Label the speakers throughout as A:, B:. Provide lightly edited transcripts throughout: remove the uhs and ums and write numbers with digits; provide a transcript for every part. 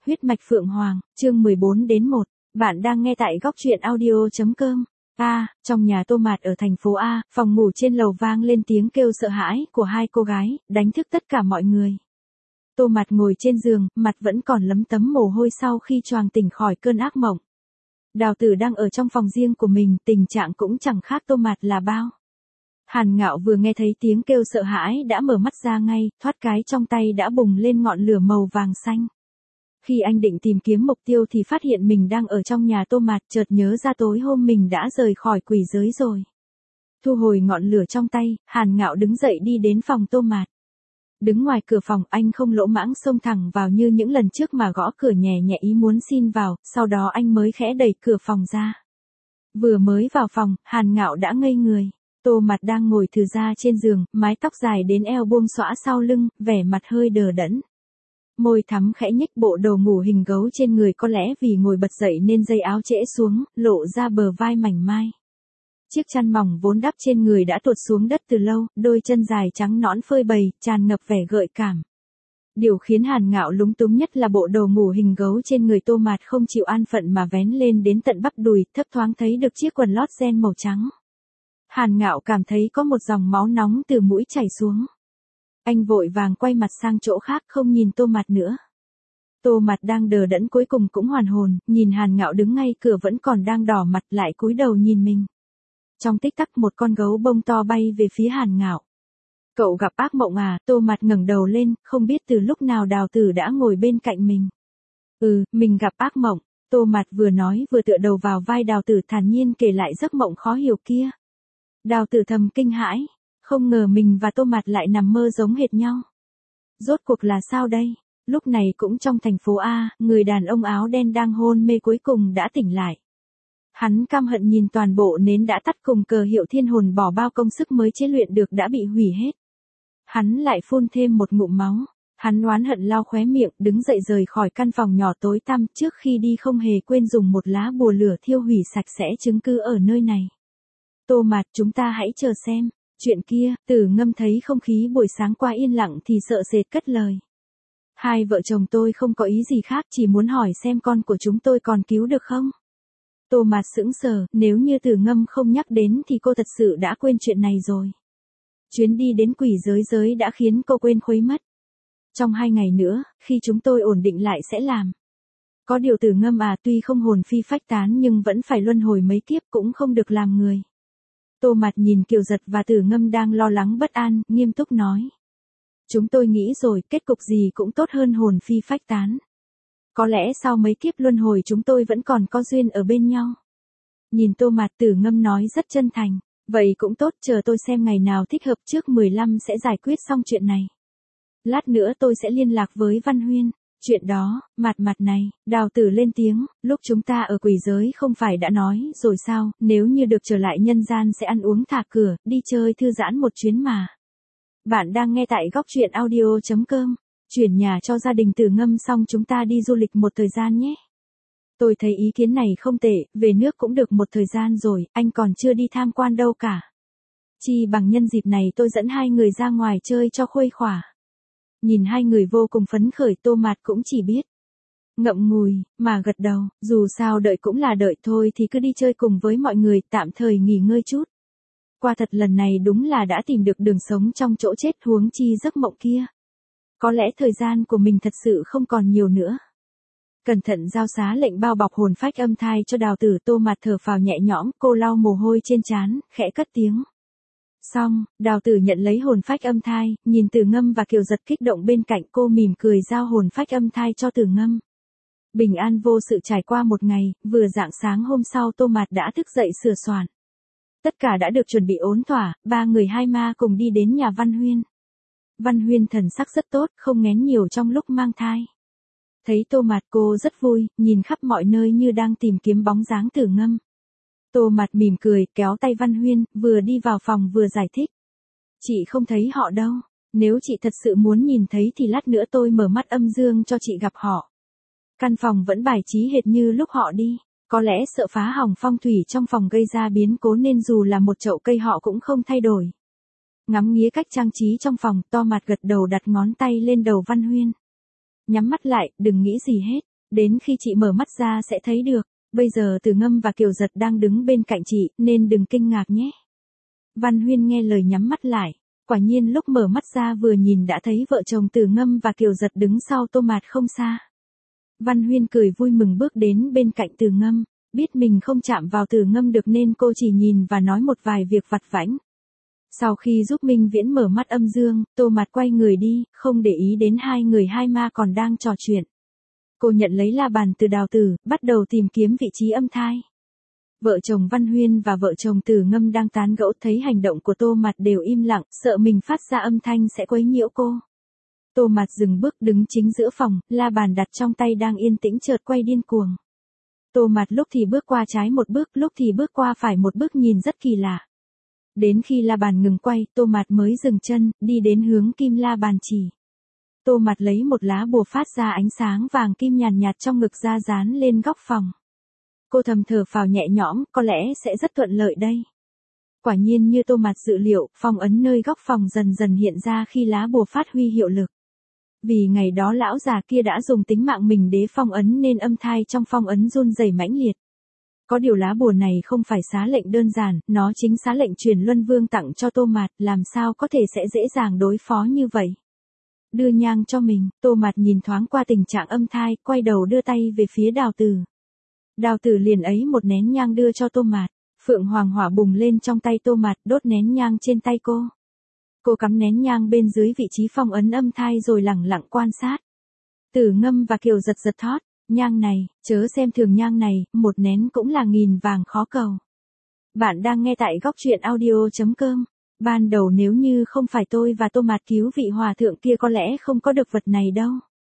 A: Huyết mạch Phượng Hoàng, chương 14-1. Bạn đang nghe tại góc truyện audio.com. Trong nhà Tô Mạt ở thành phố A, phòng ngủ trên lầu vang lên tiếng kêu sợ hãi của hai cô gái, đánh thức tất cả mọi người. Tô Mạt ngồi trên giường, mặt vẫn còn lấm tấm mồ hôi sau khi choàng tỉnh khỏi cơn ác mộng. Đào Tử đang ở trong phòng riêng của mình, tình trạng cũng chẳng khác Tô Mạt là bao. Hàn Ngạo vừa nghe thấy tiếng kêu sợ hãi đã mở mắt ra ngay, thoát cái trong tay đã bùng lên ngọn lửa màu vàng xanh. Khi anh định tìm kiếm mục tiêu thì phát hiện mình đang ở trong nhà Tô Mạt, chợt nhớ ra tối hôm mình đã rời khỏi quỷ giới rồi. Thu hồi ngọn lửa trong tay, Hàn Ngạo đứng dậy đi đến phòng Tô Mạt. Đứng ngoài cửa phòng, anh không lỗ mãng xông thẳng vào như những lần trước mà gõ cửa nhẹ nhẹ ý muốn xin vào, sau đó anh mới khẽ đẩy cửa phòng ra. Vừa mới vào phòng, Hàn Ngạo đã ngây người. Tô Mạt đang ngồi thừ ra trên giường, mái tóc dài đến eo buông xõa sau lưng, vẻ mặt hơi đờ đẫn. Môi thắm khẽ nhếch, bộ đồ ngủ hình gấu trên người, có lẽ vì ngồi bật dậy nên dây áo trễ xuống, lộ ra bờ vai mảnh mai. Chiếc chăn mỏng vốn đắp trên người đã tuột xuống đất từ lâu, đôi chân dài trắng nõn phơi bày, tràn ngập vẻ gợi cảm. Điều khiến Hàn Ngạo lúng túng nhất là bộ đồ ngủ hình gấu trên người Tô Mạt không chịu an phận mà vén lên đến tận bắp đùi, thấp thoáng thấy được chiếc quần lót ren màu trắng. Hàn Ngạo cảm thấy có một dòng máu nóng từ mũi chảy xuống. Anh vội vàng quay mặt sang chỗ khác, không nhìn Tô Mạt nữa. Tô Mạt đang đờ đẫn cuối cùng cũng hoàn hồn, nhìn Hàn Ngạo đứng ngay cửa vẫn còn đang đỏ mặt lại cúi đầu nhìn mình. Trong tích tắc một con gấu bông to bay về phía Hàn Ngạo. Cậu gặp ác mộng à? Tô Mạt ngẩng đầu lên, không biết từ lúc nào Đào Tử đã ngồi bên cạnh mình. Mình gặp ác mộng. Tô Mạt vừa nói vừa tựa đầu vào vai Đào Tử thản nhiên kể lại giấc mộng khó hiểu kia. Đào Tử thầm kinh hãi, không ngờ mình và Tô Mạt lại nằm mơ giống hệt nhau. Rốt cuộc là sao đây? Lúc này cũng trong thành phố A, người đàn ông áo đen đang hôn mê cuối cùng đã tỉnh lại. Hắn căm hận nhìn toàn bộ nến đã tắt cùng cờ hiệu thiên hồn bỏ bao công sức mới chế luyện được đã bị hủy hết. Hắn lại phun thêm một ngụm máu. Hắn oán hận lau khóe miệng, đứng dậy rời khỏi căn phòng nhỏ tối tăm, trước khi đi không hề quên dùng một lá bùa lửa thiêu hủy sạch sẽ chứng cứ ở nơi này. Tô Mạt, chúng ta hãy chờ xem. Chuyện kia, Tử Ngâm thấy không khí buổi sáng qua yên lặng thì sợ sệt cất lời. Hai vợ chồng tôi không có ý gì khác, chỉ muốn hỏi xem con của chúng tôi còn cứu được không? Tô Mạt sững sờ, nếu như Tử Ngâm không nhắc đến thì cô thật sự đã quên chuyện này rồi. Chuyến đi đến quỷ giới đã khiến cô quên khuấy mất. Trong 2 ngày nữa, khi chúng tôi ổn định lại sẽ làm. Có điều Tử Ngâm à, tuy không hồn phi phách tán nhưng vẫn phải luân hồi mấy kiếp, cũng không được làm người. Tô Mạt nhìn Kiều Giật và Tử Ngâm đang lo lắng bất an, nghiêm túc nói. Chúng tôi nghĩ rồi, kết cục gì cũng tốt hơn hồn phi phách tán. Có lẽ sau mấy kiếp luân hồi chúng tôi vẫn còn có duyên ở bên nhau. Nhìn Tô Mạt, Tử Ngâm nói rất chân thành. Vậy cũng tốt, chờ tôi xem ngày nào thích hợp, trước 15 sẽ giải quyết xong chuyện này. Lát nữa tôi sẽ liên lạc với Văn Huyên. Chuyện đó, Mạt này, Đào Tử lên tiếng, lúc chúng ta ở quỷ giới không phải đã nói rồi sao, nếu như được trở lại nhân gian sẽ ăn uống thả cửa, đi chơi thư giãn một chuyến mà. Bạn đang nghe tại góc truyện audio.com. Chuyển nhà cho gia đình Tử Ngâm xong chúng ta đi du lịch một thời gian nhé. Tôi thấy ý kiến này không tệ, về nước cũng được một thời gian rồi, anh còn chưa đi tham quan đâu cả. Chi bằng nhân dịp này tôi dẫn hai người ra ngoài chơi cho khuây khỏa. Nhìn hai người vô cùng phấn khởi, Tô Mạt cũng chỉ biết ngậm ngùi, mà gật đầu, dù sao đợi cũng là đợi thôi thì cứ đi chơi cùng với mọi người, tạm thời nghỉ ngơi chút. Qua thật lần này đúng là đã tìm được đường sống trong chỗ chết, huống chi giấc mộng kia. Có lẽ thời gian của mình thật sự không còn nhiều nữa. Cẩn thận giao xá lệnh bao bọc hồn phách âm thai cho Đào Tử. Tô Mạt thở phào nhẹ nhõm, cô lau mồ hôi trên trán, khẽ cất tiếng. Xong, Đào Tử nhận lấy hồn phách âm thai, nhìn Tử Ngâm và Kiều Giật kích động bên cạnh, cô mỉm cười giao hồn phách âm thai cho Tử Ngâm. Bình an vô sự trải qua một ngày, vừa rạng sáng hôm sau Tô Mạt đã thức dậy sửa soạn. Tất cả đã được chuẩn bị ổn thỏa, ba người hai ma cùng đi đến nhà Văn Huyên. Văn Huyên thần sắc rất tốt, không nghén nhiều trong lúc mang thai. Thấy Tô Mạt cô rất vui, nhìn khắp mọi nơi như đang tìm kiếm bóng dáng Tử Ngâm. Tô Mạt mỉm cười, kéo tay Văn Huyên, vừa đi vào phòng vừa giải thích. Chị không thấy họ đâu, nếu chị thật sự muốn nhìn thấy thì lát nữa tôi mở mắt âm dương cho chị gặp họ. Căn phòng vẫn bài trí hệt như lúc họ đi, có lẽ sợ phá hỏng phong thủy trong phòng gây ra biến cố nên dù là một chậu cây họ cũng không thay đổi. Ngắm nghía cách trang trí trong phòng, Tô Mạt gật đầu đặt ngón tay lên đầu Văn Huyên. Nhắm mắt lại, đừng nghĩ gì hết. Đến khi chị mở mắt ra sẽ thấy được, bây giờ Từ Ngâm và Kiều Giật đang đứng bên cạnh chị, nên đừng kinh ngạc nhé. Văn Huyên nghe lời nhắm mắt lại, quả nhiên lúc mở mắt ra vừa nhìn đã thấy vợ chồng Từ Ngâm và Kiều Giật đứng sau Tô Mạt không xa. Văn Huyên cười vui mừng bước đến bên cạnh Từ Ngâm, biết mình không chạm vào Từ Ngâm được nên cô chỉ nhìn và nói một vài việc vặt vãnh. Sau khi giúp Minh Viễn mở mắt âm dương, Tô Mạt quay người đi, không để ý đến hai người hai ma còn đang trò chuyện. Cô nhận lấy la bàn từ Đào Tử, bắt đầu tìm kiếm vị trí âm thai. Vợ chồng Văn Huyên và vợ chồng Từ Ngâm đang tán gẫu thấy hành động của Tô Mạt đều im lặng, sợ mình phát ra âm thanh sẽ quấy nhiễu cô. Tô Mạt dừng bước đứng chính giữa phòng, la bàn đặt trong tay đang yên tĩnh chợt quay điên cuồng. Tô Mạt lúc thì bước qua trái một bước, lúc thì bước qua phải một bước nhìn rất kỳ lạ. Đến khi la bàn ngừng quay, Tô Mạt mới dừng chân, đi đến hướng kim la bàn chỉ. Tô Mạt lấy một lá bùa phát ra ánh sáng vàng kim nhàn nhạt trong ngực ra dán lên góc phòng. Cô thầm thở phào nhẹ nhõm, có lẽ sẽ rất thuận lợi đây. Quả nhiên như Tô Mạt dự liệu, phong ấn nơi góc phòng dần dần hiện ra khi lá bùa phát huy hiệu lực. Vì ngày đó lão già kia đã dùng tính mạng mình để phong ấn nên âm thai trong phong ấn run rẩy mãnh liệt. Có điều lá bùa này không phải xá lệnh đơn giản, nó chính xá lệnh truyền Luân Vương tặng cho Tô Mạt, làm sao có thể sẽ dễ dàng đối phó như vậy. Đưa nhang cho mình, Tô Mạt nhìn thoáng qua tình trạng âm thai, quay đầu đưa tay về phía Đào Tử. Đào Tử liền ấy một nén nhang đưa cho Tô Mạt, phượng hoàng hỏa bùng lên trong tay Tô Mạt, đốt nén nhang trên tay cô. Cô cắm nén nhang bên dưới vị trí phong ấn âm thai rồi lẳng lặng quan sát. Từ Ngâm và Kiều Giật giật thót, nhang này, chớ xem thường nhang này, một nén cũng là nghìn vàng khó cầu. Bạn đang nghe tại góc truyện audio.com. Ban đầu nếu như không phải tôi và Tô Mạt cứu vị hòa thượng kia có lẽ không có được vật này đâu.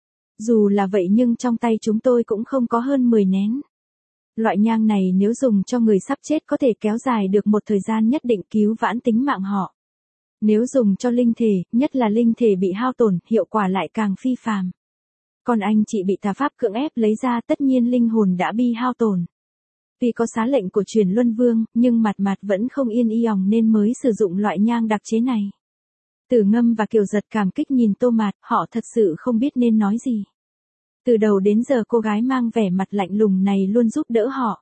A: Dù là vậy nhưng trong tay chúng tôi cũng không có hơn 10 nén. Loại nhang này nếu dùng cho người sắp chết có thể kéo dài được một thời gian nhất định cứu vãn tính mạng họ. Nếu dùng cho linh thể, nhất là linh thể bị hao tổn, hiệu quả lại càng phi phàm. Còn anh chị bị tà pháp cưỡng ép lấy ra tất nhiên linh hồn đã bị hao tổn. Vì có xá lệnh của truyền Luân Vương, nhưng Mạt Mạt vẫn không yên lòng nên mới sử dụng loại nhang đặc chế này. Từ Ngâm và Kiều Giật cảm kích nhìn Tô Mạt, họ thật sự không biết nên nói gì. Từ đầu đến giờ cô gái mang vẻ mặt lạnh lùng này luôn giúp đỡ họ.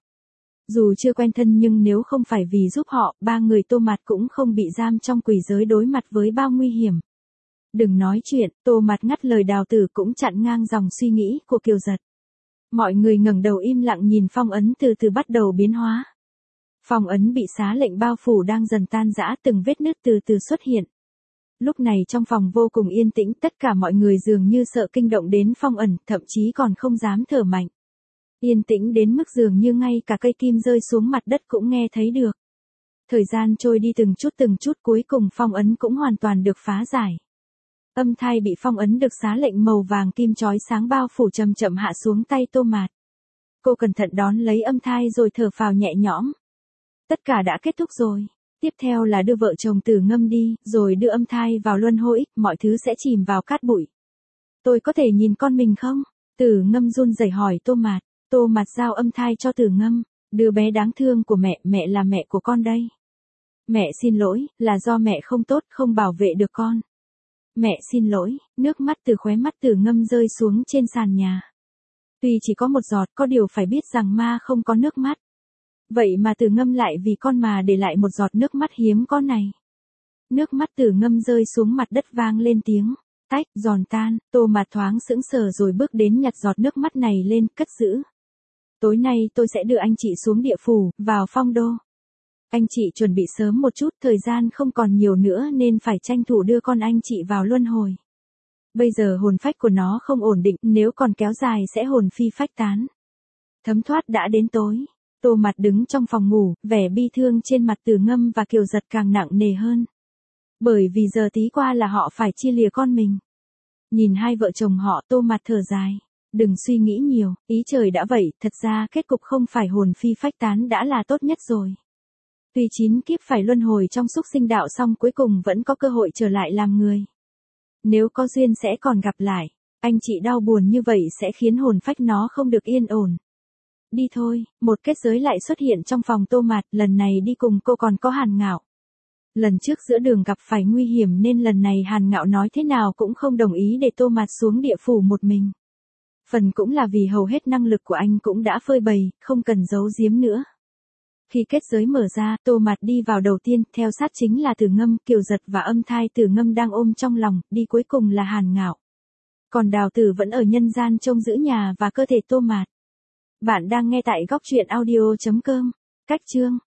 A: Dù chưa quen thân nhưng nếu không phải vì giúp họ, ba người Tô Mạt cũng không bị giam trong quỷ giới đối mặt với bao nguy hiểm. Đừng nói chuyện, Tô Mạt ngắt lời Đào Tử cũng chặn ngang dòng suy nghĩ của Kiều Giật. Mọi người ngẩng đầu im lặng nhìn phong ấn từ từ bắt đầu biến hóa. Phong ấn bị xá lệnh bao phủ đang dần tan rã, từng vết nứt từ từ xuất hiện. Lúc này trong phòng vô cùng yên tĩnh, tất cả mọi người dường như sợ kinh động đến phong ẩn, thậm chí còn không dám thở mạnh. Yên tĩnh đến mức dường như ngay cả cây kim rơi xuống mặt đất cũng nghe thấy được. Thời gian trôi đi từng chút cuối cùng phong ấn cũng hoàn toàn được phá giải. Âm thai bị phong ấn được xá lệnh màu vàng kim chói sáng bao phủ chậm chậm hạ xuống tay Tô Mạt. Cô cẩn thận đón lấy âm thai rồi thở phào nhẹ nhõm. Tất cả đã kết thúc rồi. Tiếp theo là đưa vợ chồng Từ Ngâm đi, rồi đưa âm thai vào luân hồi, mọi thứ sẽ chìm vào cát bụi. Tôi có thể nhìn con mình không? Từ Ngâm run rẩy hỏi Tô Mạt. Tô Mạt giao âm thai cho Từ Ngâm. Đứa bé đáng thương của mẹ, mẹ là mẹ của con đây. Mẹ xin lỗi, là do mẹ không tốt, không bảo vệ được con. Mẹ xin lỗi, nước mắt từ khóe mắt Từ Ngâm rơi xuống trên sàn nhà. Tuy chỉ có một giọt, có điều phải biết rằng ma không có nước mắt. Vậy mà Từ Ngâm lại vì con mà để lại một giọt nước mắt hiếm có này. Nước mắt Từ Ngâm rơi xuống mặt đất vang lên tiếng tách, giòn tan. Tô Mạt thoáng sững sờ rồi bước đến nhặt giọt nước mắt này lên, cất giữ. Tối nay tôi sẽ đưa anh chị xuống địa phủ, vào phong đô. Anh chị chuẩn bị sớm một chút, thời gian không còn nhiều nữa nên phải tranh thủ đưa con anh chị vào luân hồi. Bây giờ hồn phách của nó không ổn định, nếu còn kéo dài sẽ hồn phi phách tán. Thấm thoát đã đến tối. Tô Mạt đứng trong phòng ngủ, vẻ bi thương trên mặt Từ Ngâm và Kiều Giật càng nặng nề hơn. Bởi vì giờ tí qua là họ phải chia lìa con mình. Nhìn hai vợ chồng họ, Tô Mạt thở dài. Đừng suy nghĩ nhiều, ý trời đã vậy, thật ra kết cục không phải hồn phi phách tán đã là tốt nhất rồi. Tuy 9 kiếp phải luân hồi trong súc sinh đạo xong cuối cùng vẫn có cơ hội trở lại làm người. Nếu có duyên sẽ còn gặp lại, anh chị đau buồn như vậy sẽ khiến hồn phách nó không được yên ổn. Đi thôi, một kết giới lại xuất hiện trong phòng Tô Mạt, lần này đi cùng cô còn có Hàn Ngạo. Lần trước giữa đường gặp phải nguy hiểm nên lần này Hàn Ngạo nói thế nào cũng không đồng ý để Tô Mạt xuống địa phủ một mình. Phần cũng là vì hầu hết năng lực của anh cũng đã phơi bày, không cần giấu giếm nữa. Khi kết giới mở ra, Tô Mạt đi vào đầu tiên, theo sát chính là Tử Ngâm, Kiều Giật và âm thai Tử Ngâm đang ôm trong lòng, đi cuối cùng là Hàn Ngạo. Còn Đào Tử vẫn ở nhân gian trông giữ nhà và cơ thể Tô Mạt. Bạn đang nghe tại góc truyện audio.com. Cách chương